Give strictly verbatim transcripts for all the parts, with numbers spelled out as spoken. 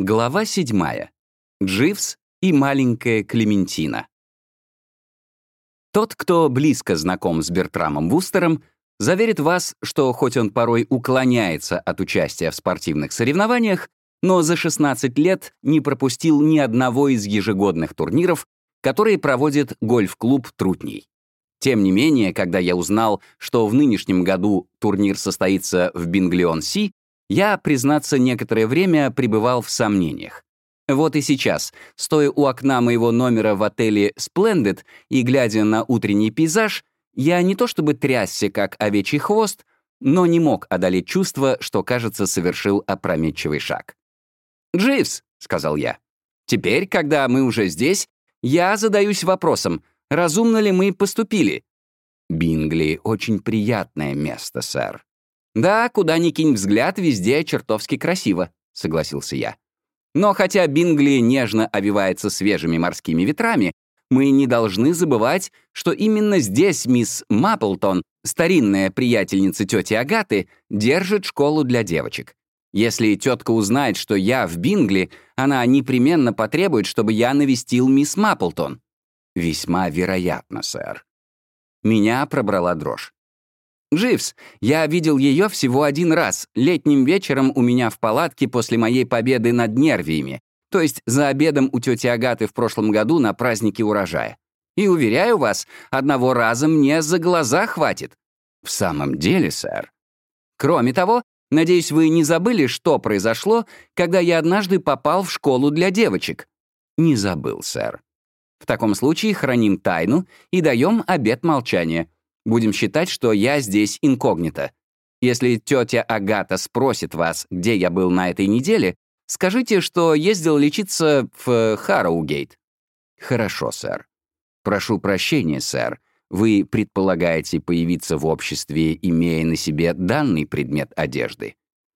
Глава седьмая. Дживс и маленькая Клементина. Тот, кто близко знаком с Бертрамом Вустером, заверит вас, что хоть он порой уклоняется от участия в спортивных соревнованиях, но за шестнадцать лет не пропустил ни одного из ежегодных турниров, которые проводит гольф-клуб «Трутней». Тем не менее, когда я узнал, что в нынешнем году турнир состоится в Бингли-он-Си, я, признаться, некоторое время пребывал в сомнениях. Вот и сейчас, стоя у окна моего номера в отеле «Splendid» и глядя на утренний пейзаж, я не то чтобы трясся, как овечий хвост, но не мог одолеть чувство, что, кажется, совершил опрометчивый шаг. «Дживс», — сказал я, — «теперь, когда мы уже здесь, я задаюсь вопросом, разумно ли мы поступили?» «Бингли — очень приятное место, сэр». «Да, куда ни кинь взгляд, везде чертовски красиво», — согласился я. «Но хотя Бингли нежно овивается свежими морскими ветрами, мы не должны забывать, что именно здесь мисс Мапплтон, старинная приятельница тети Агаты, держит школу для девочек. Если тетка узнает, что я в Бингли, она непременно потребует, чтобы я навестил мисс Мапплтон». «Весьма вероятно, сэр». Меня пробрала дрожь. «Дживс, я видел ее всего один раз, летним вечером у меня в палатке после моей победы над Нервиями, то есть за обедом у тети Агаты в прошлом году на празднике урожая. И, уверяю вас, одного раза мне за глаза хватит». «В самом деле, сэр». «Кроме того, надеюсь, вы не забыли, что произошло, когда я однажды попал в школу для девочек?» «Не забыл, сэр». «В таком случае храним тайну и даем обет молчания. Будем считать, что я здесь инкогнито. Если тетя Агата спросит вас, где я был на этой неделе, скажите, что ездил лечиться в Харроугейт». «Хорошо, сэр». «Прошу прощения, сэр. Вы предполагаете появиться в обществе, имея на себе данный предмет одежды?»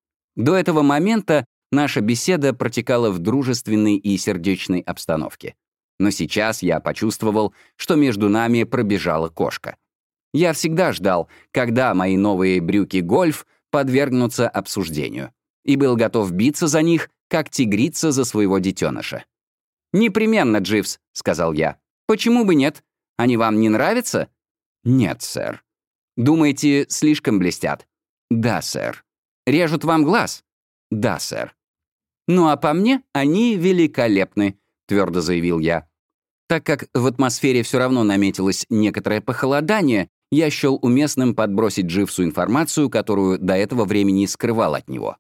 До этого момента наша беседа протекала в дружественной и сердечной обстановке. Но сейчас я почувствовал, что между нами пробежала кошка. Я всегда ждал, когда мои новые брюки-гольф подвергнутся обсуждению, и был готов биться за них, как тигрица за своего детеныша. «Непременно, Дживс», — сказал я. «Почему бы нет? Они вам не нравятся?» «Нет, сэр». «Думаете, слишком блестят?» «Да, сэр». «Режут вам глаз?» «Да, сэр». «Ну а по мне они великолепны», — твердо заявил я. Так как в атмосфере все равно наметилось некоторое похолодание, я счел уместным подбросить Дживсу информацию, которую до этого времени скрывал от него.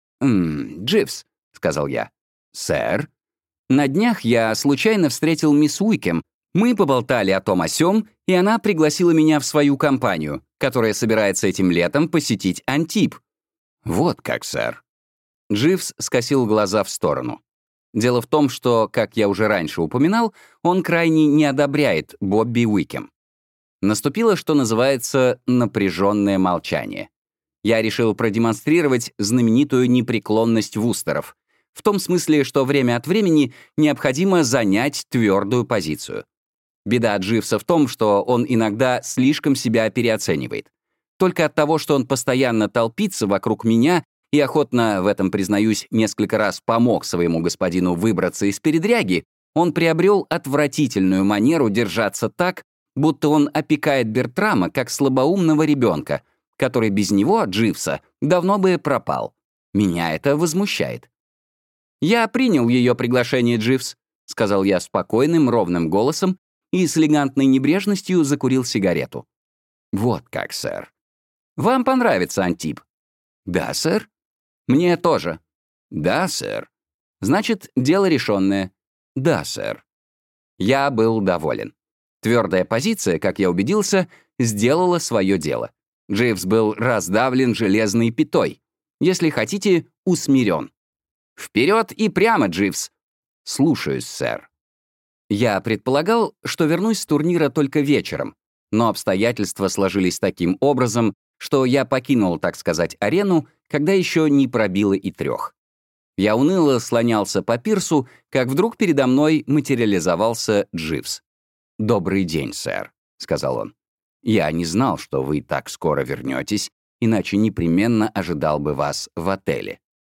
«Ммм, Дживс», — сказал я. «Сэр?» «На днях я случайно встретил мисс Уикем. Мы поболтали о том о сём, и она пригласила меня в свою компанию, которая собирается этим летом посетить Антиб». «Вот как, сэр». Дживс скосил глаза в сторону. Дело в том, что, как я уже раньше упоминал, он крайне не одобряет Бобби Уикем. Наступило, что называется, напряженное молчание. Я решил продемонстрировать знаменитую непреклонность Вустеров, в том смысле, что время от времени необходимо занять твердую позицию. Беда Дживса в том, что он иногда слишком себя переоценивает. Только от того, что он постоянно толпится вокруг меня и охотно, в этом признаюсь, несколько раз помог своему господину выбраться из передряги, он приобрел отвратительную манеру держаться так, будто он опекает Бертрама как слабоумного ребенка, который без него, Дживса, давно бы пропал. Меня это возмущает. «Я принял ее приглашение, Дживс», — сказал я спокойным, ровным голосом и с элегантной небрежностью закурил сигарету. «Вот как, сэр». «Вам понравится Антиб?» «Да, сэр». «Мне тоже». «Да, сэр». «Значит, дело решенное». «Да, сэр». Я был доволен. Твердая позиция, как я убедился, сделала свое дело. Дживс был раздавлен железной пятой. Если хотите, усмирен. «Вперед и прямо, Дживс!» «Слушаюсь, сэр». Я предполагал, что вернусь с турнира только вечером, но обстоятельства сложились таким образом, что я покинул, так сказать, арену, когда еще не пробило и трех. Я уныло слонялся по пирсу, как вдруг передо мной материализовался Дживс. «Добрый день, сэр», — сказал он. «Я не знал, что вы так скоро вернетесь, иначе непременно ожидал бы вас в отеле».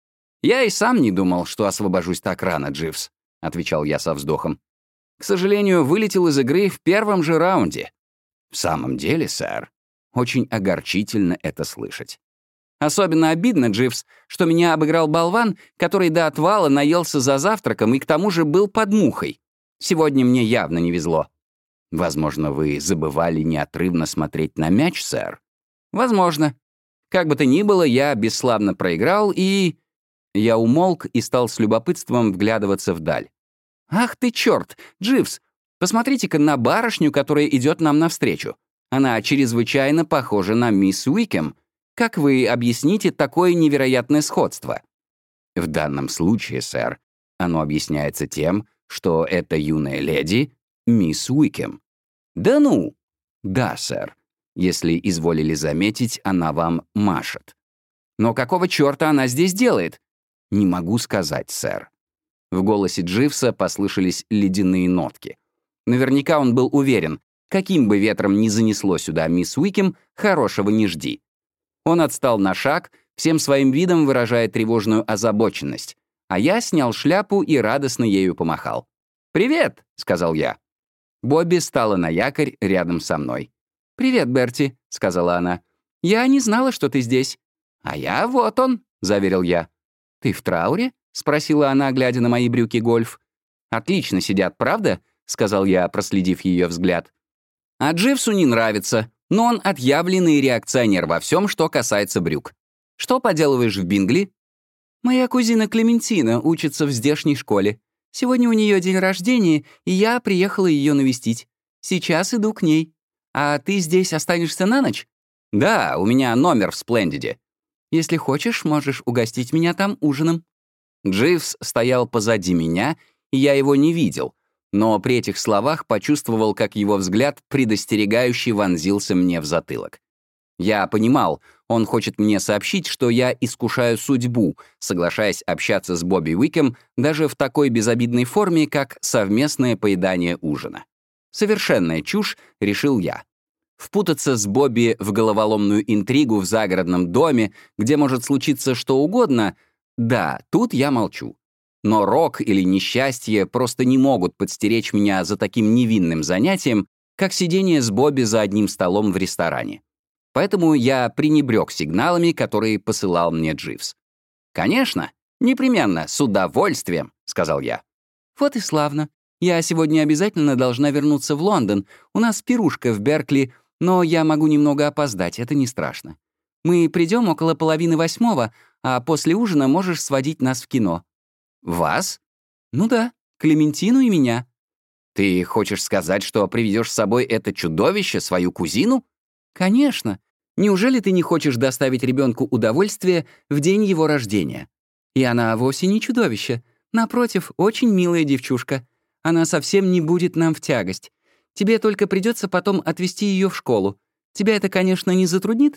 «Я и сам не думал, что освобожусь так рано, Дживс», — отвечал я со вздохом. «К сожалению, вылетел из игры в первом же раунде». «В самом деле, сэр, очень огорчительно это слышать». «Особенно обидно, Дживс, что меня обыграл болван, который до отвала наелся за завтраком и к тому же был под мухой. Сегодня мне явно не везло». «Возможно, вы забывали неотрывно смотреть на мяч, сэр?» «Возможно. Как бы то ни было, я бесславно проиграл и...» Я умолк и стал с любопытством вглядываться вдаль. «Ах ты черт! Дживс, посмотрите-ка на барышню, которая идет нам навстречу. Она чрезвычайно похожа на мисс Уикем. Как вы объясните такое невероятное сходство?» «В данном случае, сэр, оно объясняется тем, что эта юная леди — мисс Уикем». «Да ну!» «Да, сэр. Если изволили заметить, она вам машет». «Но какого черта она здесь делает?» «Не могу сказать, сэр». В голосе Дживса послышались ледяные нотки. Наверняка он был уверен, каким бы ветром ни занесло сюда мисс Уикем, хорошего не жди. Он отстал на шаг, всем своим видом выражая тревожную озабоченность, а я снял шляпу и радостно ею помахал. «Привет», — сказал я. Бобби стала на якорь рядом со мной. «Привет, Берти», — сказала она. «Я не знала, что ты здесь». «А я вот он», — заверил я. «Ты в трауре?» — спросила она, глядя на мои брюки гольф. «Отлично сидят, правда?» — сказал я, проследив ее взгляд. «А Дживсу не нравится, но он отъявленный реакционер во всем, что касается брюк. Что поделываешь в Бингли?» «Моя кузина Клементина учится в здешней школе. Сегодня у нее день рождения, и я приехала ее навестить. Сейчас иду к ней. А ты здесь останешься на ночь?» «Да, у меня номер в Сплендиде». «Если хочешь, можешь угостить меня там ужином». Дживс стоял позади меня, и я его не видел, но при этих словах почувствовал, как его взгляд предостерегающе вонзился мне в затылок. Я понимал, он хочет мне сообщить, что я искушаю судьбу, соглашаясь общаться с Бобби Уикем даже в такой безобидной форме, как совместное поедание ужина. Совершенная чушь, решил я. Впутаться с Бобби в головоломную интригу в загородном доме, где может случиться что угодно, да, тут я молчу. Но рок или несчастье просто не могут подстеречь меня за таким невинным занятием, как сидение с Бобби за одним столом в ресторане. Поэтому я пренебрег сигналами, которые посылал мне Дживс. «Конечно, непременно, с удовольствием», — сказал я. «Вот и славно. Я сегодня обязательно должна вернуться в Лондон. У нас пирушка в Беркли, но я могу немного опоздать, это не страшно. Мы придем около половины восьмого, а после ужина можешь сводить нас в кино». «Вас?» «Ну да, Клементину и меня». «Ты хочешь сказать, что приведешь с собой это чудовище, свою кузину?» «Конечно. Неужели ты не хочешь доставить ребенку удовольствие в день его рождения? И она вовсе не чудовище. Напротив, очень милая девчушка. Она совсем не будет нам в тягость. Тебе только придется потом отвезти ее в школу. Тебя это, конечно, не затруднит?»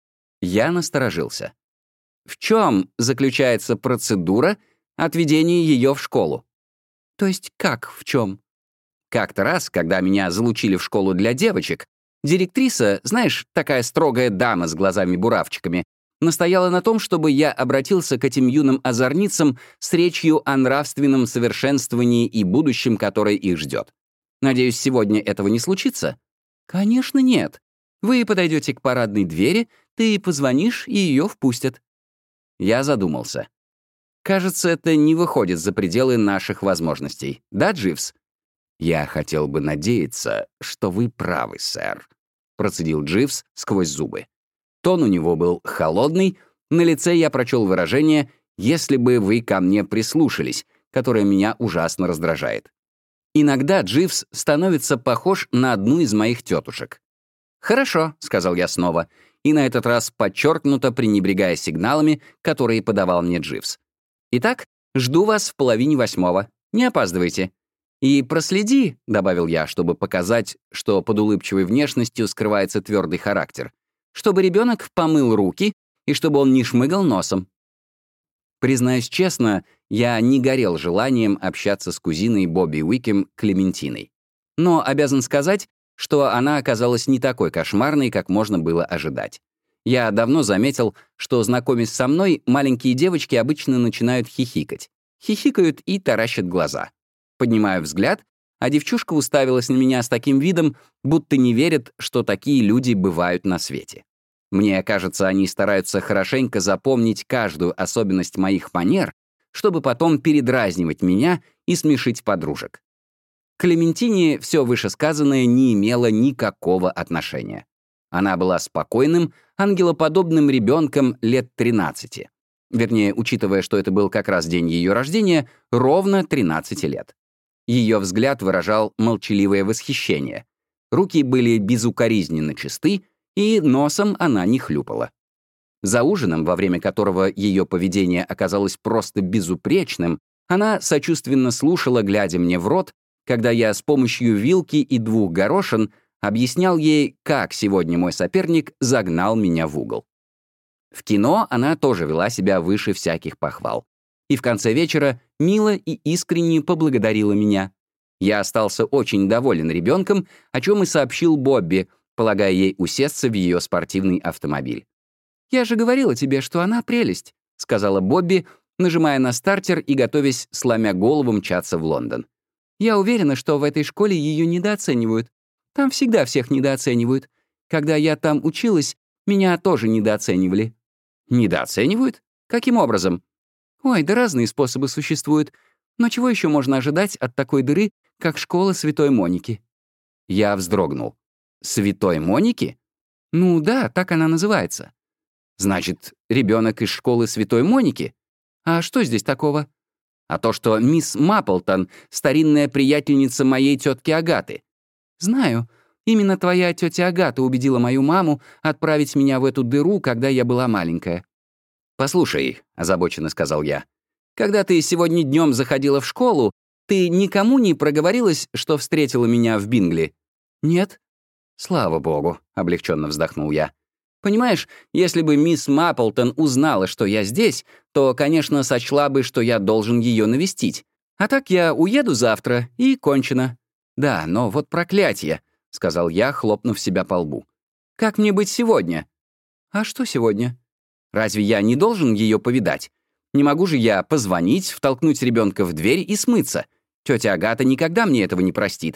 Я насторожился. В чем заключается процедура отведения ее в школу? То есть как в чем? Как-то раз, когда меня залучили в школу для девочек, директриса, знаешь, такая строгая дама с глазами-буравчиками, настояла на том, чтобы я обратился к этим юным озорницам с речью о нравственном совершенствовании и будущем, которое их ждет. Надеюсь, сегодня этого не случится? Конечно, нет. Вы подойдете к парадной двери, ты позвонишь, и ее впустят. Я задумался. Кажется, это не выходит за пределы наших возможностей. Да, Дживс? Я хотел бы надеяться, что вы правы, сэр, процедил Дживс сквозь зубы. Тон у него был холодный, на лице я прочел выражение «если бы вы ко мне прислушались», которое меня ужасно раздражает. Иногда Дживс становится похож на одну из моих тетушек. «Хорошо», — сказал я снова, и на этот раз подчеркнуто пренебрегая сигналами, которые подавал мне Дживс. «Итак, жду вас в половине восьмого. Не опаздывайте. И проследи», — добавил я, чтобы показать, что под улыбчивой внешностью скрывается твердый характер, чтобы ребенок помыл руки и чтобы он не шмыгал носом. Признаюсь честно, я не горел желанием общаться с кузиной Бобби Уикем Клементиной. Но обязан сказать, что она оказалась не такой кошмарной, как можно было ожидать. Я давно заметил, что, знакомясь со мной, маленькие девочки обычно начинают хихикать. Хихикают и таращат глаза. Поднимаю взгляд, а девчушка уставилась на меня с таким видом, будто не верит, что такие люди бывают на свете. Мне кажется, они стараются хорошенько запомнить каждую особенность моих манер, чтобы потом передразнивать меня и смешить подружек. К Клементине все вышесказанное не имело никакого отношения. Она была спокойным, ангелоподобным ребенком лет тринадцати. Вернее, учитывая, что это был как раз день ее рождения, ровно тринадцати лет. Ее взгляд выражал молчаливое восхищение. Руки были безукоризненно чисты, и носом она не хлюпала. За ужином, во время которого ее поведение оказалось просто безупречным, она сочувственно слушала, глядя мне в рот, когда я с помощью вилки и двух горошин объяснял ей, как сегодня мой соперник загнал меня в угол. В кино она тоже вела себя выше всяких похвал. И в конце вечера мило и искренне поблагодарила меня. Я остался очень доволен ребенком, о чем и сообщил Бобби, полагая ей усесться в ее спортивный автомобиль. «Я же говорила тебе, что она прелесть», — сказала Бобби, нажимая на стартер и готовясь, сломя голову, мчаться в Лондон. «Я уверена, что в этой школе ее недооценивают. Там всегда всех недооценивают. Когда я там училась, меня тоже недооценивали». «Недооценивают? Каким образом?» «Ой, да разные способы существуют. Но чего еще можно ожидать от такой дыры, как школа Святой Моники?» Я вздрогнул. «Святой Моники?» «Ну да, так она называется». «Значит, ребенок из школы Святой Моники? А что здесь такого?» «А то, что мисс Мапплтон — старинная приятельница моей тетки Агаты». «Знаю. Именно твоя тетя Агата убедила мою маму отправить меня в эту дыру, когда я была маленькая». «Послушай», — озабоченно сказал я, «когда ты сегодня днем заходила в школу, ты никому не проговорилась, что встретила меня в Бингли?» «Нет». «Слава богу», — облегченно вздохнул я. «Понимаешь, если бы мисс Мапплтон узнала, что я здесь, то, конечно, сочла бы, что я должен ее навестить. А так я уеду завтра, и кончено». «Да, но вот проклятие», — сказал я, хлопнув себя по лбу. «Как мне быть сегодня?» «А что сегодня?» «Разве я не должен ее повидать? Не могу же я позвонить, втолкнуть ребенка в дверь и смыться? Тетя Агата никогда мне этого не простит».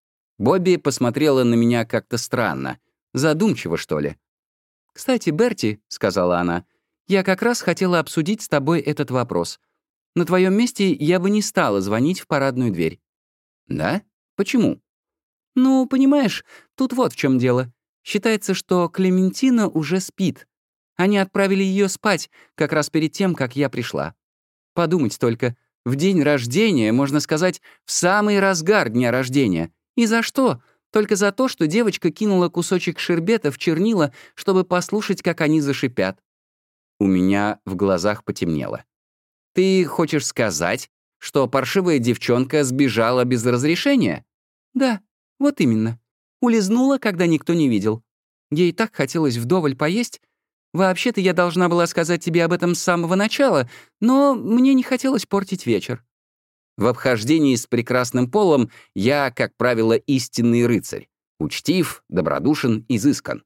Бобби посмотрела на меня как-то странно. Задумчиво, что ли. «Кстати, Берти», — сказала она, — «я как раз хотела обсудить с тобой этот вопрос. На твоем месте я бы не стала звонить в парадную дверь». «Да? Почему?» «Ну, понимаешь, тут вот в чем дело. Считается, что Клементина уже спит. Они отправили ее спать как раз перед тем, как я пришла. Подумать только, в день рождения, можно сказать, в самый разгар дня рождения. И за что? Только за то, что девочка кинула кусочек шербета в чернила, чтобы послушать, как они зашипят». У меня в глазах потемнело. «Ты хочешь сказать, что паршивая девчонка сбежала без разрешения?» «Да, вот именно. Улизнула, когда никто не видел. Ей так хотелось вдоволь поесть. Вообще-то я должна была сказать тебе об этом с самого начала, но мне не хотелось портить вечер». В обхождении с прекрасным полом я, как правило, истинный рыцарь. Учтив, добродушен, изыскан.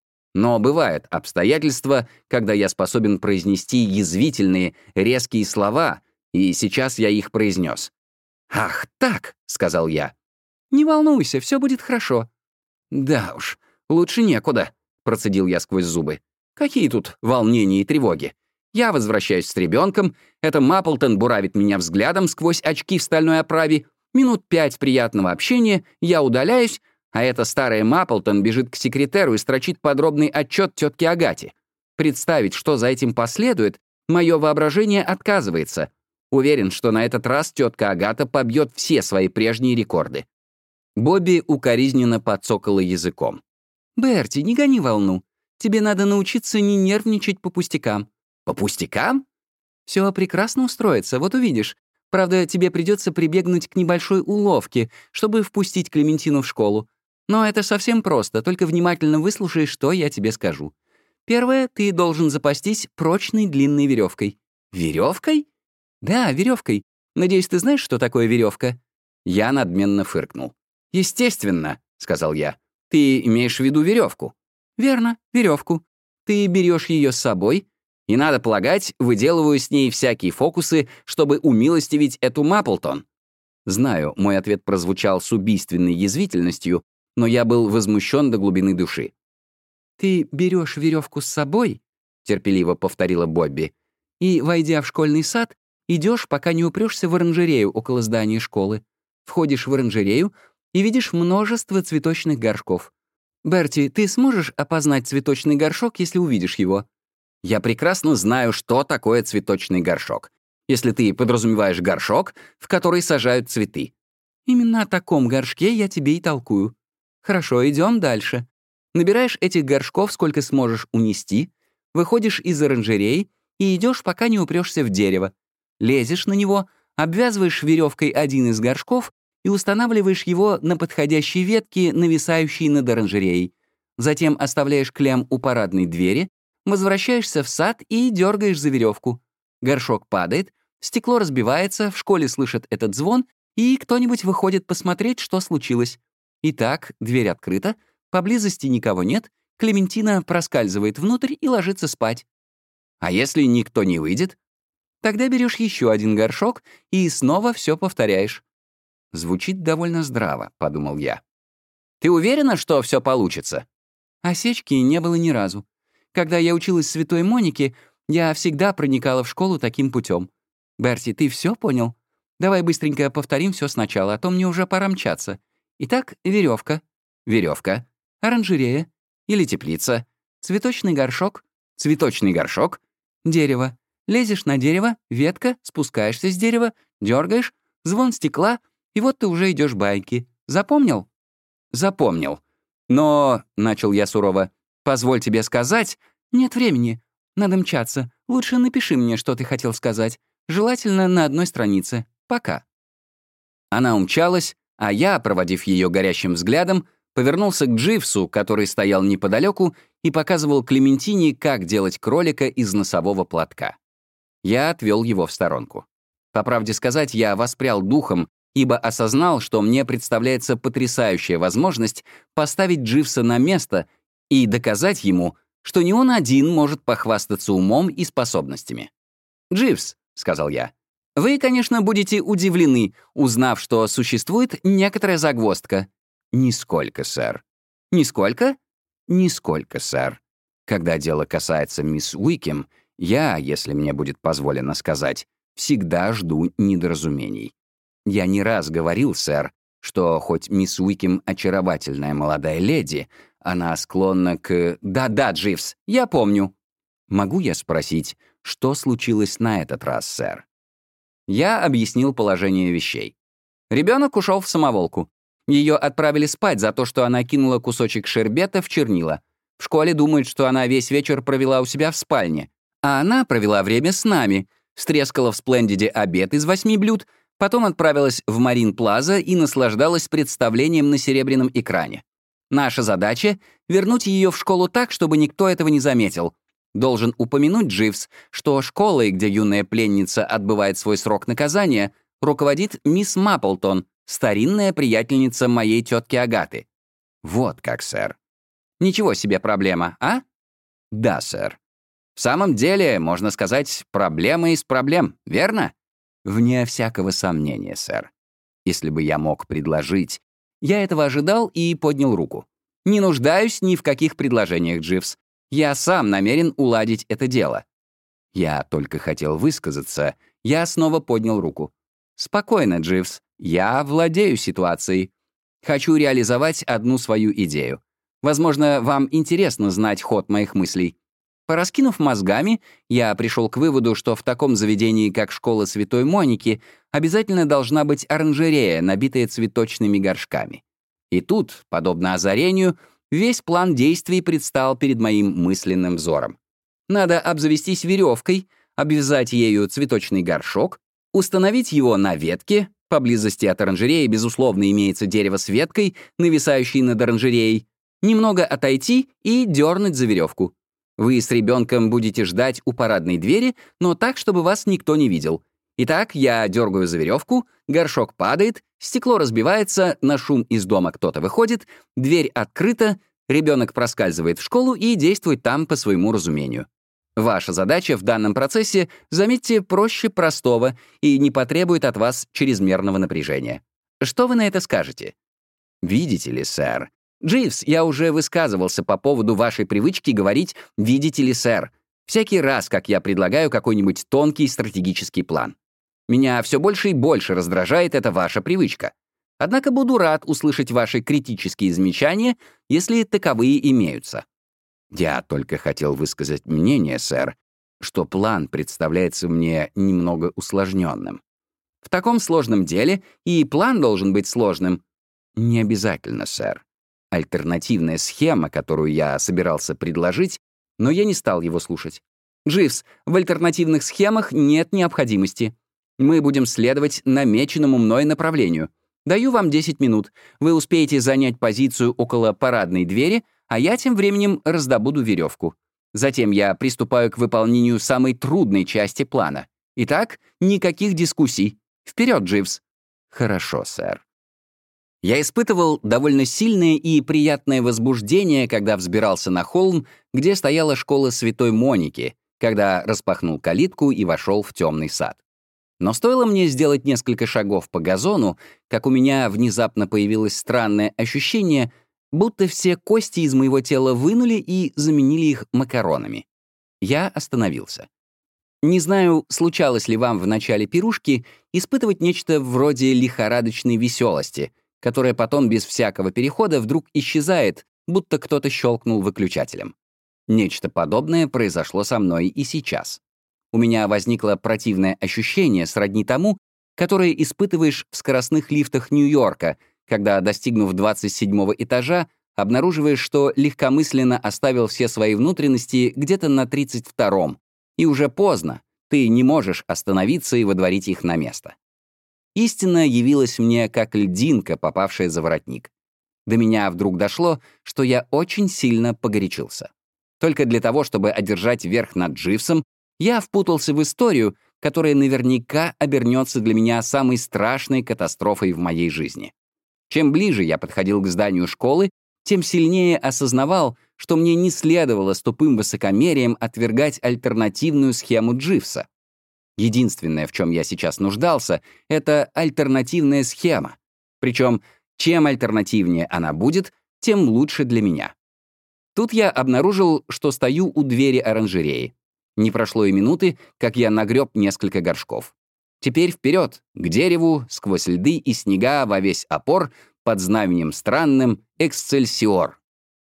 Но бывают обстоятельства, когда я способен произнести язвительные, резкие слова, и сейчас я их произнес. «Ах, так», — сказал я. «Не волнуйся, все будет хорошо». «Да уж, лучше некуда», — процедил я сквозь зубы. «Какие тут волнения и тревоги? Я возвращаюсь с ребенком, эта Мапплтон буравит меня взглядом сквозь очки в стальной оправе, минут пять приятного общения, я удаляюсь, а эта старая Мапплтон бежит к секретеру и строчит подробный отчет тетке Агате. Представить, что за этим последует, мое воображение отказывается. Уверен, что на этот раз тетка Агата побьет все свои прежние рекорды». Бобби укоризненно подцокала языком. «Берти, не гони волну. Тебе надо научиться не нервничать по пустякам». «По пустякам?» «Все прекрасно устроится, вот увидишь. Правда, тебе придется прибегнуть к небольшой уловке, чтобы впустить Клементину в школу. Но это совсем просто, только внимательно выслушай, что я тебе скажу. Первое, ты должен запастись прочной длинной веревкой». «Веревкой?» «Да, веревкой. Надеюсь, ты знаешь, что такое веревка?» Я надменно фыркнул. «Естественно», — сказал я. «Ты имеешь в виду веревку?» «Верно, веревку. Ты берешь ее с собой, и, надо полагать, выделываю с ней всякие фокусы, чтобы умилостивить эту Маплтон. Знаю, мой ответ прозвучал с убийственной язвительностью, но я был возмущен до глубины души. «Ты берешь веревку с собой», — терпеливо повторила Бобби, «и, войдя в школьный сад, идешь, пока не упрешься в оранжерею около здания школы. Входишь в оранжерею и видишь множество цветочных горшков. Берти, ты сможешь опознать цветочный горшок, если увидишь его?» «Я прекрасно знаю, что такое цветочный горшок, если ты подразумеваешь горшок, в который сажают цветы». «Именно о таком горшке я тебе и толкую. Хорошо, идем дальше. Набираешь этих горшков, сколько сможешь унести, выходишь из оранжереи и идешь, пока не упрешься в дерево. Лезешь на него, обвязываешь веревкой один из горшков и устанавливаешь его на подходящей ветке, нависающей над оранжереей. Затем оставляешь клем у парадной двери, возвращаешься в сад и дергаешь за веревку. Горшок падает, стекло разбивается, в школе слышат этот звон, и кто-нибудь выходит посмотреть, что случилось. Итак, дверь открыта, поблизости никого нет, Клементина проскальзывает внутрь и ложится спать. А если никто не выйдет? Тогда берешь еще один горшок и снова все повторяешь. «Звучит довольно здраво», — подумал я. «Ты уверена, что все получится?» Осечки не было ни разу. Когда я училась в Святой Монике, я всегда проникала в школу таким путем. Берти, ты все понял? Давай быстренько повторим все сначала, а то мне уже пора мчаться. Итак, веревка, веревка, оранжерея или теплица, цветочный горшок, цветочный горшок, дерево. Лезешь на дерево, ветка, спускаешься с дерева, дергаешь, звон стекла, и вот ты уже идешь байки. Запомнил? Запомнил. Но, — начал я сурово, — позволь тебе сказать, нет времени. Надо мчаться. Лучше напиши мне, что ты хотел сказать. Желательно на одной странице. Пока. Она умчалась, а я, проводив ее горящим взглядом, повернулся к Дживсу, который стоял неподалеку и показывал Клементине, как делать кролика из носового платка. Я отвел его в сторонку. По правде сказать, я воспрял духом, ибо осознал, что мне представляется потрясающая возможность поставить Дживса на место и доказать ему, что не он один может похвастаться умом и способностями. «Дживс», — сказал я, — «вы, конечно, будете удивлены, узнав, что существует некоторая загвоздка». «Нисколько, сэр». «Нисколько?» «Нисколько, сэр. Когда дело касается мисс Уикем, я, если мне будет позволено сказать, всегда жду недоразумений. Я не раз говорил, сэр, что хоть мисс Уикем очаровательная молодая леди, она склонна к... Да-да, Дживс, я помню. Могу я спросить, что случилось на этот раз, сэр?» Я объяснил положение вещей. Ребенок ушел в самоволку. Ее отправили спать за то, что она кинула кусочек шербета в чернила. В школе думают, что она весь вечер провела у себя в спальне. А она провела время с нами, стрескала в Сплендиде обед из восьми блюд, потом отправилась в Марин Плаза и наслаждалась представлением на серебряном экране. Наша задача — вернуть ее в школу так, чтобы никто этого не заметил. Должен упомянуть, Дживс, что школой, где юная пленница отбывает свой срок наказания, руководит мисс Маплтон, старинная приятельница моей тетки Агаты. Вот как, сэр. Ничего себе проблема, а? Да, сэр. В самом деле, можно сказать, проблема из проблем, верно? Вне всякого сомнения, сэр. Если бы я мог предложить... Я этого ожидал и поднял руку. Не нуждаюсь ни в каких предложениях, Дживс. Я сам намерен уладить это дело. Я только хотел высказаться. Я снова поднял руку. Спокойно, Дживс. Я владею ситуацией. Хочу реализовать одну свою идею. Возможно, вам интересно знать ход моих мыслей. Пораскинув мозгами, я пришел к выводу, что в таком заведении, как школа Святой Моники, обязательно должна быть оранжерея, набитая цветочными горшками. И тут, подобно озарению, весь план действий предстал перед моим мысленным взором. Надо обзавестись веревкой, обвязать ею цветочный горшок, установить его на ветке, поблизости от оранжереи, безусловно, имеется дерево с веткой, нависающей над оранжереей, немного отойти и дернуть за веревку. Вы с ребенком будете ждать у парадной двери, но так, чтобы вас никто не видел. Итак, я дергаю за веревку, горшок падает, стекло разбивается, на шум из дома кто-то выходит, дверь открыта, Ребенок проскальзывает в школу и действует там по своему разумению. Ваша задача в данном процессе, заметьте, проще простого и не потребует от вас чрезмерного напряжения. Что вы на это скажете? Видите ли, сэр. Дживс, я уже высказывался по поводу вашей привычки говорить «видите ли, сэр», всякий раз, как я предлагаю какой-нибудь тонкий стратегический план. Меня все больше и больше раздражает эта ваша привычка. Однако буду рад услышать ваши критические замечания, если таковые имеются. Я только хотел высказать мнение, сэр, что план представляется мне немного усложненным. В таком сложном деле и план должен быть сложным. Не обязательно, сэр. Альтернативная схема, которую я собирался предложить, но я не стал его слушать. Дживс, в альтернативных схемах нет необходимости. Мы будем следовать намеченному мной направлению. Даю вам десять минут. Вы успеете занять позицию около парадной двери, а я тем временем раздобуду веревку. Затем я приступаю к выполнению самой трудной части плана. Итак, никаких дискуссий. Вперед, Дживс. Хорошо, сэр. Я испытывал довольно сильное и приятное возбуждение, когда взбирался на холм, где стояла школа Святой Моники, когда распахнул калитку и вошел в темный сад. Но стоило мне сделать несколько шагов по газону, как у меня внезапно появилось странное ощущение, будто все кости из моего тела вынули и заменили их макаронами. Я остановился. Не знаю, случалось ли вам в начале пирушки испытывать нечто вроде лихорадочной веселости, которая потом без всякого перехода вдруг исчезает, будто кто-то щелкнул выключателем. Нечто подобное произошло со мной и сейчас. У меня возникло противное ощущение сродни тому, которое испытываешь в скоростных лифтах Нью-Йорка, когда, достигнув двадцать седьмого этажа, обнаруживаешь, что легкомысленно оставил все свои внутренности где-то на тридцать втором, и уже поздно, ты не можешь остановиться и водворить их на место. Истина явилась мне как льдинка, попавшая за воротник. До меня вдруг дошло, что я очень сильно погорячился. Только для того, чтобы одержать верх над Дживсом, я впутался в историю, которая наверняка обернется для меня самой страшной катастрофой в моей жизни. Чем ближе я подходил к зданию школы, тем сильнее осознавал, что мне не следовало с тупым высокомерием отвергать альтернативную схему Дживса. Единственное, в чем я сейчас нуждался, это альтернативная схема. Причем, чем альтернативнее она будет, тем лучше для меня. Тут я обнаружил, что стою у двери оранжереи. Не прошло и минуты, как я нагреб несколько горшков. Теперь вперед, к дереву, сквозь льды и снега во весь опор, под знаменем странным «Эксцельсиор».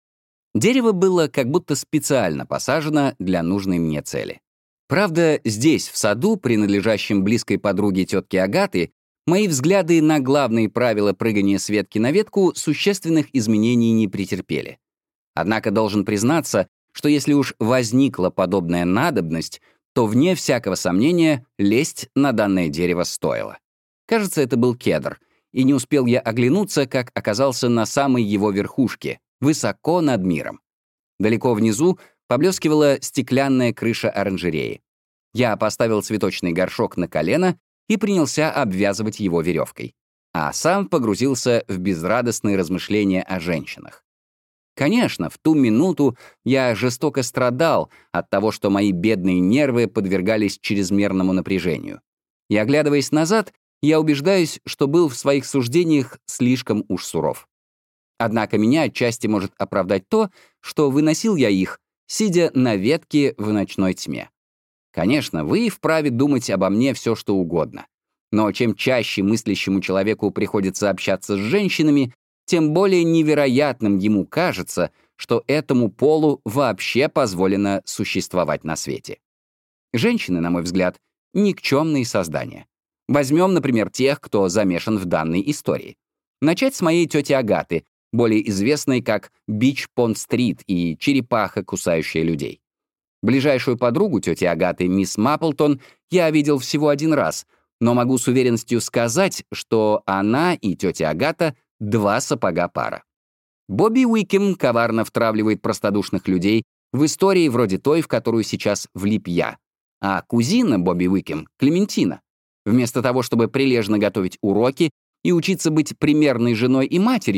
Дерево было как будто специально посажено для нужной мне цели. Правда, здесь, в саду, принадлежащем близкой подруге тетки Агаты, мои взгляды на главные правила прыгания с ветки на ветку существенных изменений не претерпели. Однако должен признаться, что если уж возникла подобная надобность, то, вне всякого сомнения, лезть на данное дерево стоило. Кажется, это был кедр, и не успел я оглянуться, как оказался на самой его верхушке, высоко над миром. Далеко внизу поблескивала стеклянная крыша оранжереи. Я поставил цветочный горшок на колено и принялся обвязывать его веревкой, а сам погрузился в безрадостные размышления о женщинах. Конечно, в ту минуту я жестоко страдал от того, что мои бедные нервы подвергались чрезмерному напряжению. И, оглядываясь назад, я убеждаюсь, что был в своих суждениях слишком уж суров. Однако меня отчасти может оправдать то, что выносил я их, сидя на ветке в ночной тьме. Конечно, вы вправе думать обо мне все, что угодно. Но чем чаще мыслящему человеку приходится общаться с женщинами, тем более невероятным ему кажется, что этому полу вообще позволено существовать на свете. Женщины, на мой взгляд, никчемные создания. Возьмем, например, тех, кто замешан в данной истории. Начать с моей тети Агаты, более известной как Бич-Понт-стрит и черепаха, кусающая людей. Ближайшую подругу тети Агаты, мисс Маплтон, я видел всего один раз, но могу с уверенностью сказать, что она и тетя Агата — два сапога пара. Бобби Уикем коварно втравливает простодушных людей в истории вроде той, в которую сейчас влип я. А кузина Бобби Уикем, Клементина, вместо того, чтобы прилежно готовить уроки и учиться быть примерной женой и матерью,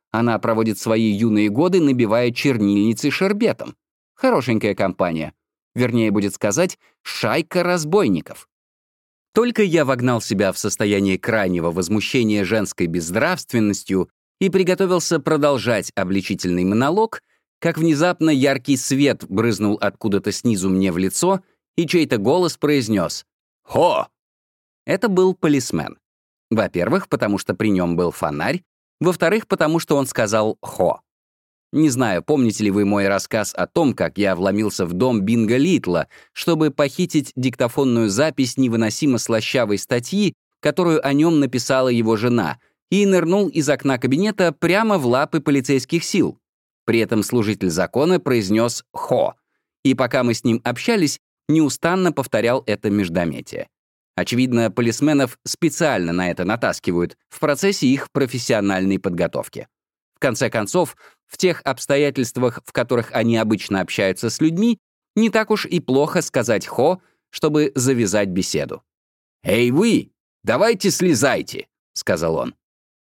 Она проводит свои юные годы, набивая чернильницы шербетом. Хорошенькая компания. Вернее, будет сказать, шайка разбойников. Только я вогнал себя в состояние крайнего возмущения женской безнравственностью и приготовился продолжать обличительный монолог, как внезапно яркий свет брызнул откуда-то снизу мне в лицо, и чей-то голос произнес «Хо!». Это был полисмен. Во-первых, потому что при нем был фонарь, во-вторых, потому что он сказал «Хо». Не знаю, помните ли вы мой рассказ о том, как я вломился в дом Бинга Литла, чтобы похитить диктофонную запись невыносимо слащавой статьи, которую о нем написала его жена, и нырнул из окна кабинета прямо в лапы полицейских сил. При этом служитель закона произнес «Хо», и пока мы с ним общались, неустанно повторял это междометие. Очевидно, полисменов специально на это натаскивают в процессе их профессиональной подготовки. В конце концов, в тех обстоятельствах, в которых они обычно общаются с людьми, не так уж и плохо сказать «хо», чтобы завязать беседу. «Эй, вы! Давайте слезайте!» — сказал он.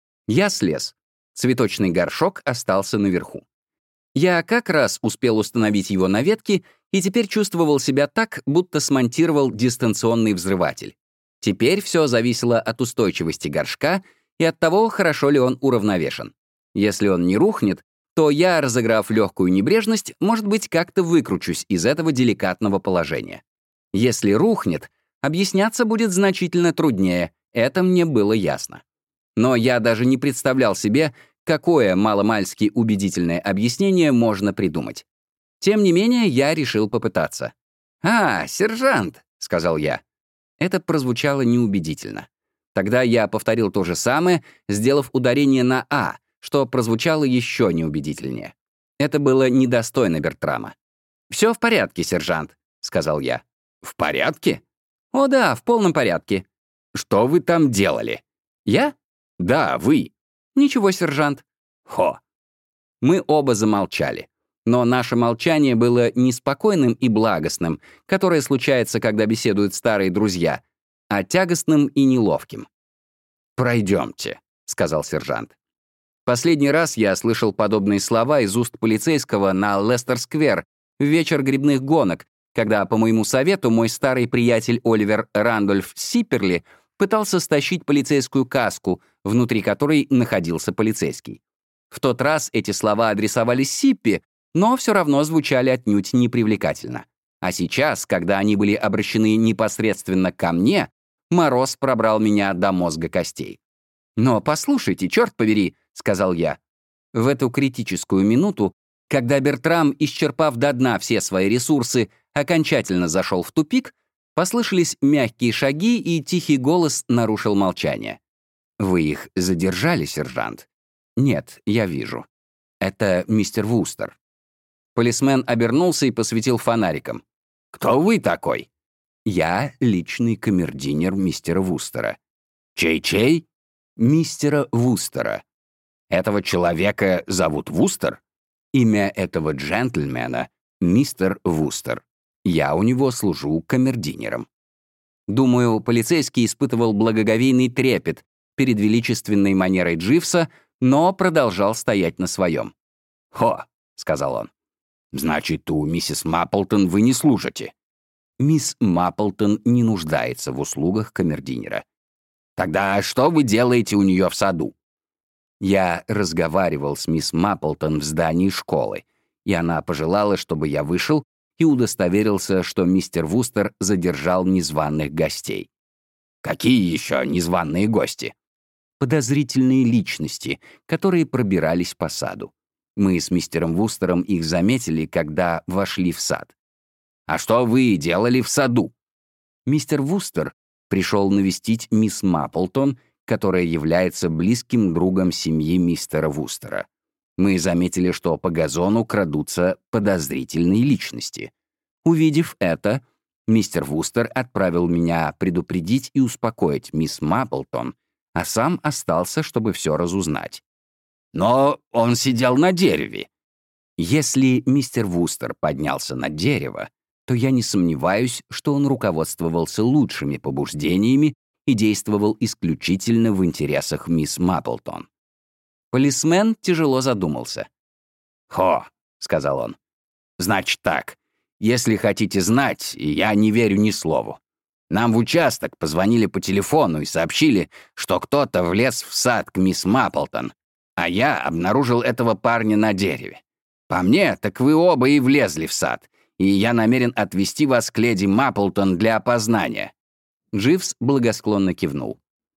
Я слез. Цветочный горшок остался наверху. Я как раз успел установить его на ветке и теперь чувствовал себя так, будто смонтировал дистанционный взрыватель. Теперь все зависело от устойчивости горшка и от того, хорошо ли он уравновешен. Если он не рухнет, то я, разыграв легкую небрежность, может быть, как-то выкручусь из этого деликатного положения. Если рухнет, объясняться будет значительно труднее, это мне было ясно. Но я даже не представлял себе, какое маломальски убедительное объяснение можно придумать. Тем не менее, я решил попытаться. «А, сержант», — сказал я. Это прозвучало неубедительно. Тогда я повторил то же самое, сделав ударение на «а», что прозвучало еще неубедительнее. Это было недостойно Бертрама. «Все в порядке, сержант», — сказал я. «В порядке?» «О да, в полном порядке». «Что вы там делали?» «Я?» «Да, вы». «Ничего, сержант». «Хо». Мы оба замолчали. Но наше молчание было не спокойным и благостным, которое случается, когда беседуют старые друзья, а тягостным и неловким. «Пройдемте», — сказал сержант. Последний раз я слышал подобные слова из уст полицейского на Лестер-сквер в вечер грибных гонок, когда, по моему совету, мой старый приятель Оливер Рандольф Сипперли пытался стащить полицейскую каску, внутри которой находился полицейский. В тот раз эти слова адресовались Сиппи, но все равно звучали отнюдь непривлекательно. А сейчас, когда они были обращены непосредственно ко мне, мороз пробрал меня до мозга костей. «Но послушайте, черт побери», — сказал я. В эту критическую минуту, когда Бертрам, исчерпав до дна все свои ресурсы, окончательно зашел в тупик, послышались мягкие шаги, и тихий голос нарушил молчание. «Вы их задержали, сержант?» «Нет, я вижу. Это мистер Вустер». Полисмен обернулся и посветил фонариком. «Кто вы такой?» «Я личный камердинер мистера Вустера». «Чей-чей?» «Мистера Вустера». «Этого человека зовут Вустер?» «Имя этого джентльмена — мистер Вустер. Я у него служу камердинером». Думаю, полицейский испытывал благоговейный трепет перед величественной манерой Дживса, но продолжал стоять на своем. «Хо», — сказал он. «Значит, у миссис Мапплтон вы не служите?» «Мисс Мапплтон не нуждается в услугах камердинера». «Тогда что вы делаете у нее в саду?» Я разговаривал с мисс Мапплтон в здании школы, и она пожелала, чтобы я вышел и удостоверился, что мистер Вустер задержал незваных гостей. «Какие еще незваные гости?» «Подозрительные личности, которые пробирались по саду. Мы с мистером Вустером их заметили, когда вошли в сад». «А что вы делали в саду?» Мистер Вустер пришел навестить мисс Мапплтон, которая является близким другом семьи мистера Вустера. Мы заметили, что по газону крадутся подозрительные личности. Увидев это, мистер Вустер отправил меня предупредить и успокоить мисс Мапплтон, а сам остался, чтобы все разузнать. «Но он сидел на дереве». Если мистер Вустер поднялся на дерево, то я не сомневаюсь, что он руководствовался лучшими побуждениями и действовал исключительно в интересах мисс Мапплтон. Полисмен тяжело задумался. «Хо», — сказал он, — «значит так. Если хотите знать, я не верю ни слову. Нам в участок позвонили по телефону и сообщили, что кто-то влез в сад к мисс Мапплтон, а я обнаружил этого парня на дереве. По мне, так вы оба и влезли в сад, и я намерен отвезти вас к леди Мапплтон для опознания». Дживс благосклонно кивнул.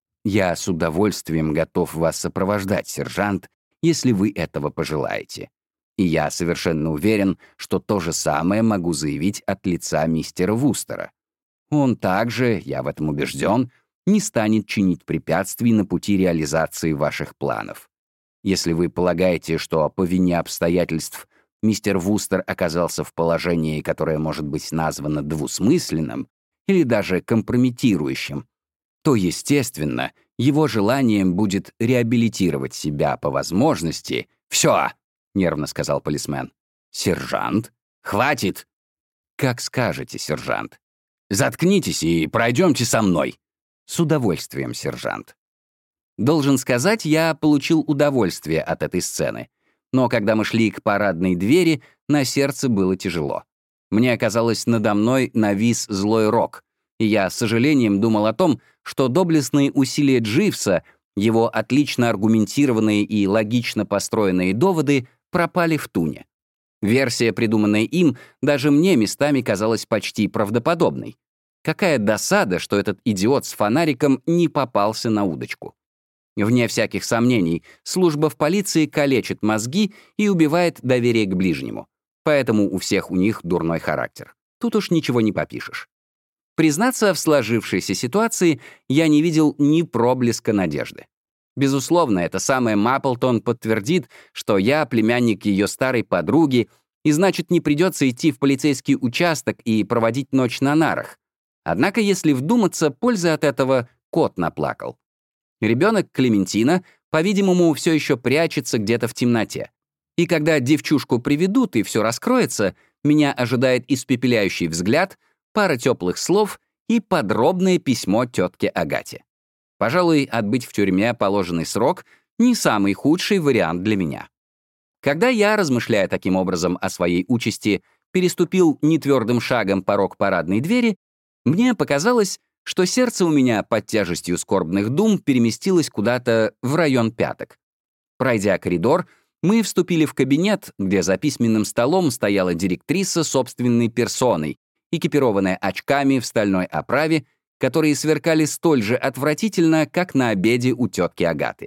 «Я с удовольствием готов вас сопровождать, сержант, если вы этого пожелаете. И я совершенно уверен, что то же самое могу заявить от лица мистера Вустера. Он также, я в этом убежден, не станет чинить препятствий на пути реализации ваших планов. Если вы полагаете, что по вине обстоятельств мистер Вустер оказался в положении, которое может быть названо двусмысленным или даже компрометирующим, то, естественно, его желанием будет реабилитировать себя по возможности. «Все!» — нервно сказал полисмен. «Сержант? Хватит!» «Как скажете, сержант. Заткнитесь и пройдемте со мной». «С удовольствием, сержант». Должен сказать, я получил удовольствие от этой сцены. Но когда мы шли к парадной двери, на сердце было тяжело. Мне казалось, надо мной навис злой рок, и я с сожалением думал о том, что доблестные усилия Дживса, его отлично аргументированные и логично построенные доводы пропали в туне. Версия, придуманная им, даже мне местами казалась почти правдоподобной. Какая досада, что этот идиот с фонариком не попался на удочку. Вне всяких сомнений, служба в полиции калечит мозги и убивает доверие к ближнему. Поэтому у всех у них дурной характер. Тут уж ничего не попишешь. Признаться, в сложившейся ситуации я не видел ни проблеска надежды. Безусловно, эта самая Мапплтон подтвердит, что я племянник ее старой подруги, и значит, не придется идти в полицейский участок и проводить ночь на нарах. Однако, если вдуматься, пользы от этого кот наплакал. Ребенок Клементина, по-видимому, все еще прячется где-то в темноте. И когда девчушку приведут и все раскроется, меня ожидает испепеляющий взгляд, пара теплых слов и подробное письмо тетке Агате. Пожалуй, отбыть в тюрьме положенный срок — не самый худший вариант для меня. Когда я, размышляя таким образом о своей участи, переступил нетвердым шагом порог парадной двери, мне показалось, что сердце у меня под тяжестью скорбных дум переместилось куда-то в район пяток. Пройдя коридор, мы вступили в кабинет, где за письменным столом стояла директриса собственной персоной, экипированная очками в стальной оправе, которые сверкали столь же отвратительно, как на обеде у тетки Агаты.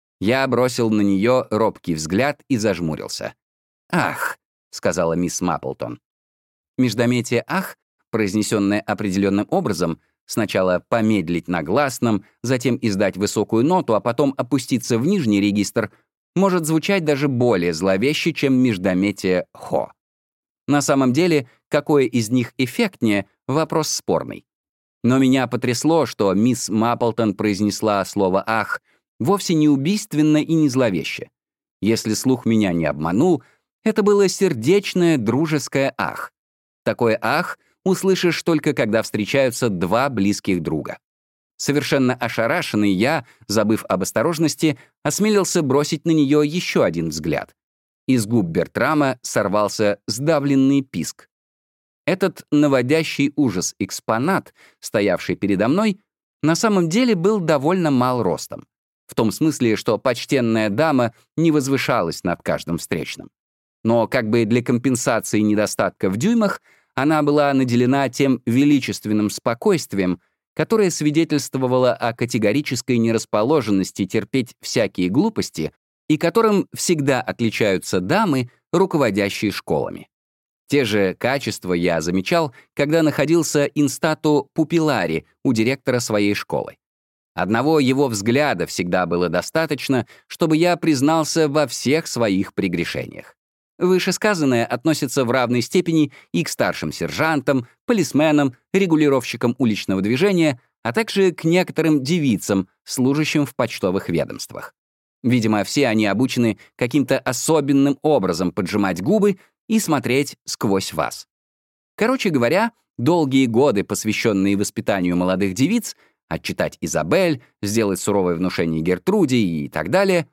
Я бросил на нее робкий взгляд и зажмурился. «Ах», — сказала мисс Мапплтон. Междометие «ах», произнесенное определенным образом, сначала помедлить на гласном, затем издать высокую ноту, а потом опуститься в нижний регистр, может звучать даже более зловеще, чем междометие «хо». На самом деле, какое из них эффектнее — вопрос спорный. Но меня потрясло, что мисс Мапплтон произнесла слово «ах» вовсе не убийственно и не зловеще. Если слух меня не обманул, это было сердечное, дружеское «ах». Такое «ах» услышишь только когда встречаются два близких друга. Совершенно ошарашенный я, забыв об осторожности, осмелился бросить на нее еще один взгляд. Из губ Бертрама сорвался сдавленный писк. Этот наводящий ужас экспонат, стоявший передо мной, на самом деле был довольно мал ростом. В том смысле, что почтенная дама не возвышалась над каждым встречным. Но как бы для компенсации недостатка в дюймах она была наделена тем величественным спокойствием, которое свидетельствовало о категорической нерасположенности терпеть всякие глупости и которым всегда отличаются дамы, руководящие школами. Те же качества я замечал, когда находился инстату пупиллари у директора своей школы. Одного его взгляда всегда было достаточно, чтобы я признался во всех своих прегрешениях. Вышесказанное относится в равной степени и к старшим сержантам, полисменам, регулировщикам уличного движения, а также к некоторым девицам, служащим в почтовых ведомствах. Видимо, все они обучены каким-то особенным образом поджимать губы и смотреть сквозь вас. Короче говоря, долгие годы, посвященные воспитанию молодых девиц, отчитать Изабель, сделать суровое внушение Гертруде и так далее,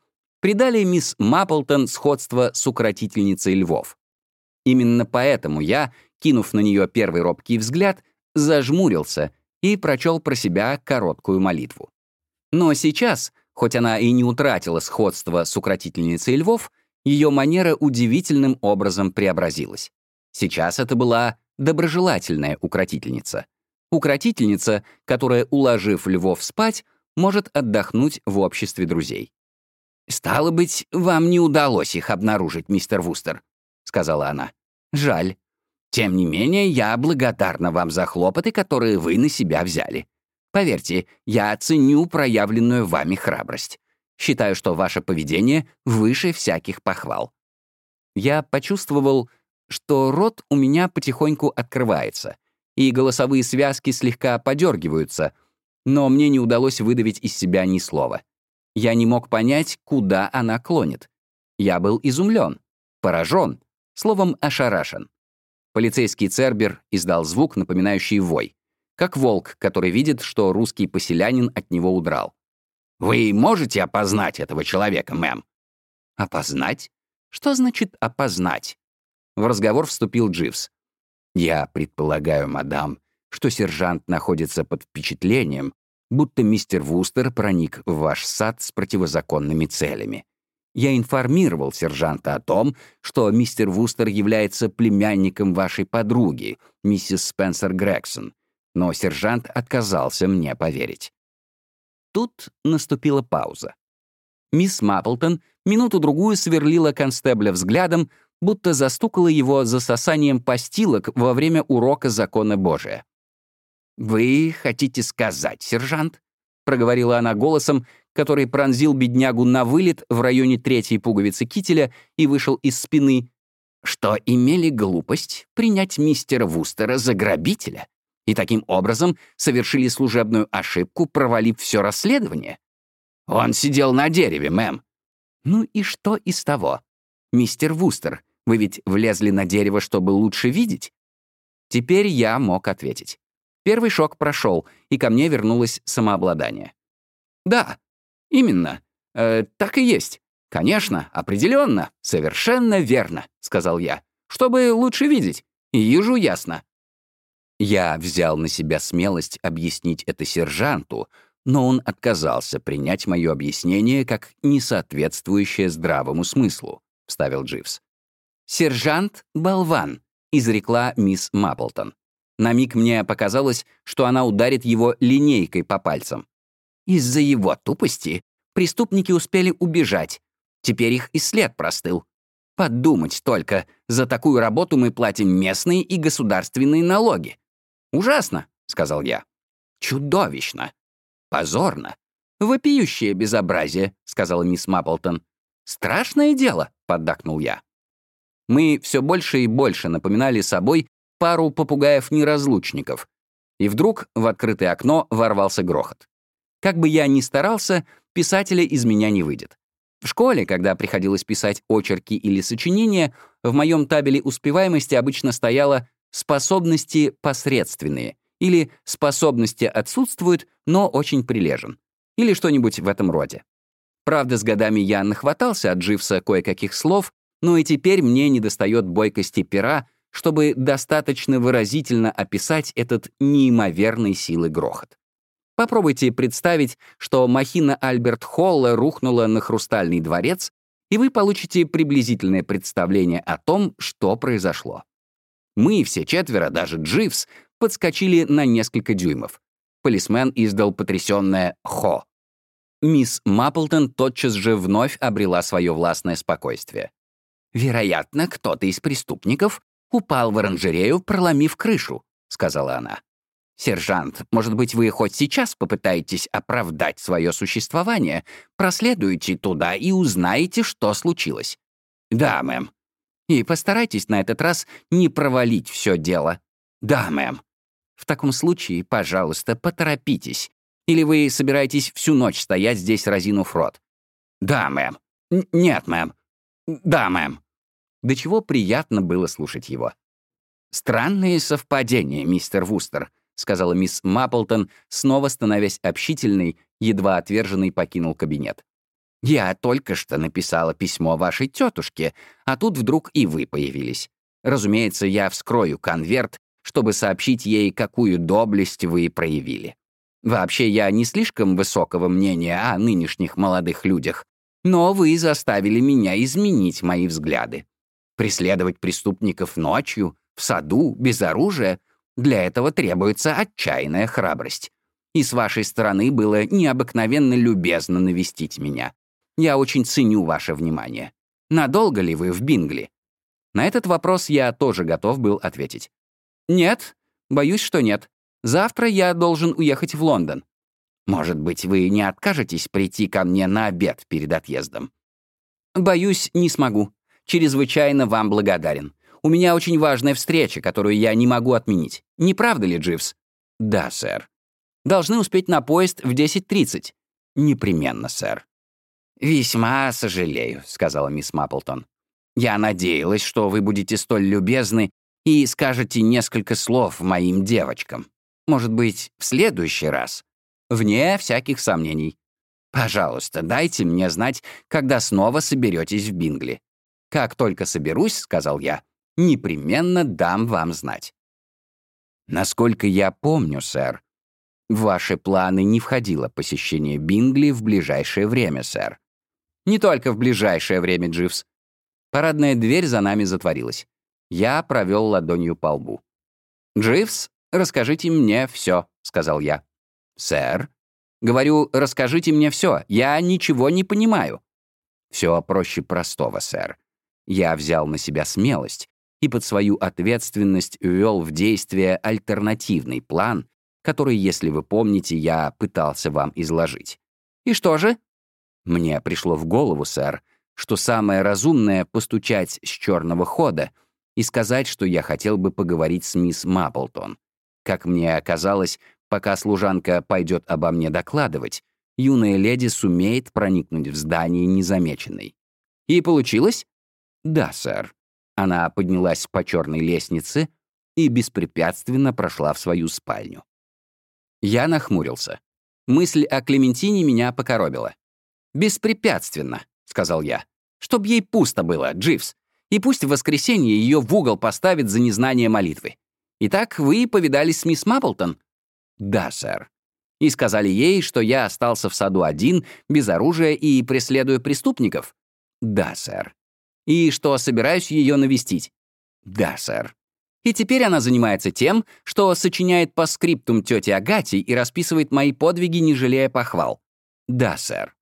придали мисс Мапплтон сходство с укротительницей львов. Именно поэтому я, кинув на нее первый робкий взгляд, зажмурился и прочел про себя короткую молитву. Но сейчас, хоть она и не утратила сходства с укротительницей львов, ее манера удивительным образом преобразилась. Сейчас это была доброжелательная укротительница. Укротительница, которая, уложив львов спать, может отдохнуть в обществе друзей. «Стало быть, вам не удалось их обнаружить, мистер Вустер», — сказала она. «Жаль. Тем не менее, я благодарна вам за хлопоты, которые вы на себя взяли. Поверьте, я ценю проявленную вами храбрость. Считаю, что ваше поведение выше всяких похвал». Я почувствовал, что рот у меня потихоньку открывается, и голосовые связки слегка подергиваются, но мне не удалось выдавить из себя ни слова. Я не мог понять, куда она клонит. Я был изумлен, поражен, словом, ошарашен. Полицейский Цербер издал звук, напоминающий вой, как волк, который видит, что русский поселянин от него удрал. «Вы можете опознать этого человека, мэм?» «Опознать? Что значит «опознать»?» В разговор вступил Дживс. «Я предполагаю, мадам, что сержант находится под впечатлением, будто мистер Вустер проник в ваш сад с противозаконными целями. Я информировал сержанта о том, что мистер Вустер является племянником вашей подруги, миссис Спенсер Грегсон, но сержант отказался мне поверить». Тут наступила пауза. Мисс Мапплтон минуту-другую сверлила констебля взглядом, будто застукала его за сосанием постилок во время урока закона Божия. «Вы хотите сказать, сержант?» — проговорила она голосом, который пронзил беднягу на вылет в районе третьей пуговицы кителя и вышел из спины, что имели глупость принять мистера Вустера за грабителя и таким образом совершили служебную ошибку, провалив все расследование. Он сидел на дереве, мэм. Ну и что из того? Мистер Вустер, вы ведь влезли на дерево, чтобы лучше видеть? Теперь я мог ответить. Первый шок прошел, и ко мне вернулось самообладание. «Да, именно. Э, так и есть. Конечно, определенно, совершенно верно», — сказал я. «Чтобы лучше видеть. И ежу ясно». Я взял на себя смелость объяснить это сержанту, но он отказался принять мое объяснение как несоответствующее здравому смыслу, — вставил Дживс. «Сержант — болван», — изрекла мисс Мапплтон. На миг мне показалось, что она ударит его линейкой по пальцам. «Из-за его тупости преступники успели убежать. Теперь их и след простыл. Подумать только, за такую работу мы платим местные и государственные налоги. Ужасно», — сказал я. «Чудовищно. Позорно. Вопиющее безобразие», — сказала мисс Мапплтон. «Страшное дело», — поддакнул я. Мы все больше и больше напоминали собой пару попугаев-неразлучников. И вдруг в открытое окно ворвался грохот. Как бы я ни старался, писателя из меня не выйдет. В школе, когда приходилось писать очерки или сочинения, в моем табеле успеваемости обычно стояло «способности посредственные» или «способности отсутствуют, но очень прилежен» или что-нибудь в этом роде. Правда, с годами я нахватался от Дживса кое-каких слов, но и теперь мне недостает бойкости пера, чтобы достаточно выразительно описать этот неимоверной силы грохот. Попробуйте представить, что махина Альберт-Холла рухнула на Хрустальный дворец, и вы получите приблизительное представление о том, что произошло. Мы, все четверо, даже Дживс, подскочили на несколько дюймов. Полисмен издал потрясённое «хо». Мисс Мапплтон тотчас же вновь обрела свое властное спокойствие. «Вероятно, кто-то из преступников упал в оранжерею, проломив крышу», — сказала она. «Сержант, может быть, вы хоть сейчас попытаетесь оправдать свое существование, проследуете туда и узнаете, что случилось?» «Да, мэм». «И постарайтесь на этот раз не провалить все дело». «Да, мэм». «В таком случае, пожалуйста, поторопитесь. Или вы собираетесь всю ночь стоять здесь, разинув рот?» «Да, мэм». Н- «Нет, мэм». «Да, мэм». До чего приятно было слушать его. «Странные совпадения, мистер Вустер», — сказала мисс Мапплтон, снова становясь общительной, едва отверженный покинул кабинет. Я только что написала письмо вашей тетушке, а тут вдруг и вы появились. Разумеется, я вскрою конверт, чтобы сообщить ей, какую доблесть вы проявили. Вообще, я не слишком высокого мнения о нынешних молодых людях, но вы заставили меня изменить мои взгляды. Преследовать преступников ночью, в саду, без оружия — для этого требуется отчаянная храбрость. И с вашей стороны было необыкновенно любезно навестить меня. Я очень ценю ваше внимание. Надолго ли вы в Бингли? На этот вопрос я тоже готов был ответить. Нет, боюсь, что нет. Завтра я должен уехать в Лондон. Может быть, вы не откажетесь прийти ко мне на обед перед отъездом? Боюсь, не смогу. Чрезвычайно вам благодарен. У меня очень важная встреча, которую я не могу отменить. Не правда ли, Дживс? Да, сэр. Должны успеть на поезд в десять тридцать. Непременно, сэр. «Весьма сожалею», — сказала мисс Мапплтон. «Я надеялась, что вы будете столь любезны и скажете несколько слов моим девочкам. Может быть, в следующий раз? Вне всяких сомнений. Пожалуйста, дайте мне знать, когда снова соберетесь в Бингли. Как только соберусь, — сказал я, — непременно дам вам знать». «Насколько я помню, сэр, в ваши планы не входило посещение Бингли в ближайшее время, сэр». «Не только в ближайшее время, Дживс». Парадная дверь за нами затворилась. Я провел ладонью по лбу. «Дживс, расскажите мне все», — сказал я. «Сэр?» «Говорю, расскажите мне все. Я ничего не понимаю». «Все проще простого, сэр. Я взял на себя смелость и под свою ответственность ввел в действие альтернативный план, который, если вы помните, я пытался вам изложить». «И что же?» «Мне пришло в голову, сэр, что самое разумное — постучать с черного хода и сказать, что я хотел бы поговорить с мисс Мапплтон. Как мне оказалось, пока служанка пойдет обо мне докладывать, юная леди сумеет проникнуть в здание незамеченной». «И получилось?» «Да, сэр». Она поднялась по черной лестнице и беспрепятственно прошла в свою спальню. Я нахмурился. Мысль о Клементине меня покоробила. «Беспрепятственно», — сказал я. «Чтоб ей пусто было, Дживс. И пусть в воскресенье ее в угол поставят за незнание молитвы. Итак, вы повидались с мисс Мапплтон?» «Да, сэр». «И сказали ей, что я остался в саду один, без оружия и преследую преступников?» «Да, сэр». «И что собираюсь ее навестить?» «Да, сэр». «И теперь она занимается тем, что сочиняет по скриптум тете Агате и расписывает мои подвиги, не жалея похвал?» «Да, сэр».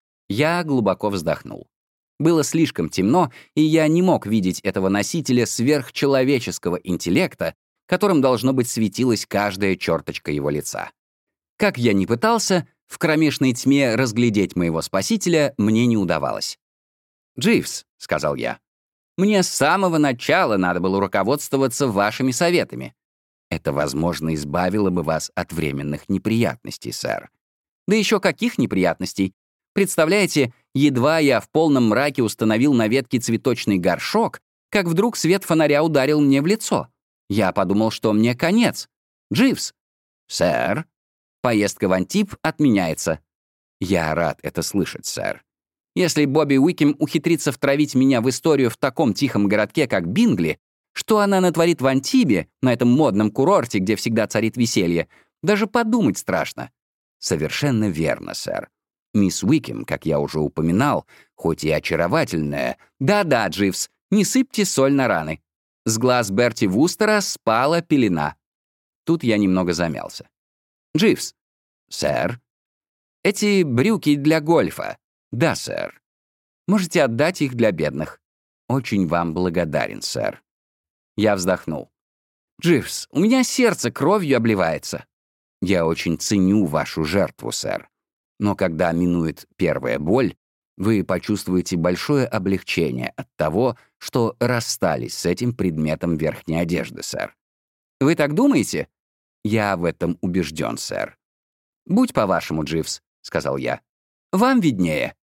Я глубоко вздохнул. Было слишком темно, и я не мог видеть этого носителя сверхчеловеческого интеллекта, которым, должно быть, светилась каждая черточка его лица. Как я ни пытался, в кромешной тьме разглядеть моего спасителя мне не удавалось. «Дживс», — сказал я, — «мне с самого начала надо было руководствоваться вашими советами. Это, возможно, избавило бы вас от временных неприятностей, сэр». «Да еще каких неприятностей? Представляете, едва я в полном мраке установил на ветке цветочный горшок, как вдруг свет фонаря ударил мне в лицо. Я подумал, что мне конец. Дживс». «Сэр?» «Поездка в Антиб отменяется». «Я рад это слышать, сэр. Если Бобби Уикем ухитрится втравить меня в историю в таком тихом городке, как Бингли, что она натворит в Антибе, на этом модном курорте, где всегда царит веселье, даже подумать страшно». «Совершенно верно, сэр. Мисс Уикем, как я уже упоминал, хоть и очаровательная...» «Да-да, Дживс, не сыпьте соль на раны. С глаз Берти Вустера спала пелена». Тут я немного замялся. «Дживс». «Сэр?» «Эти брюки для гольфа». «Да, сэр». «Можете отдать их для бедных». «Очень вам благодарен, сэр». Я вздохнул. «Дживс, у меня сердце кровью обливается». «Я очень ценю вашу жертву, сэр. Но когда минует первая боль, вы почувствуете большое облегчение от того, что расстались с этим предметом верхней одежды, сэр». «Вы так думаете?» «Я в этом убежден, сэр». «Будь по-вашему, Дживс», — сказал я. «Вам виднее».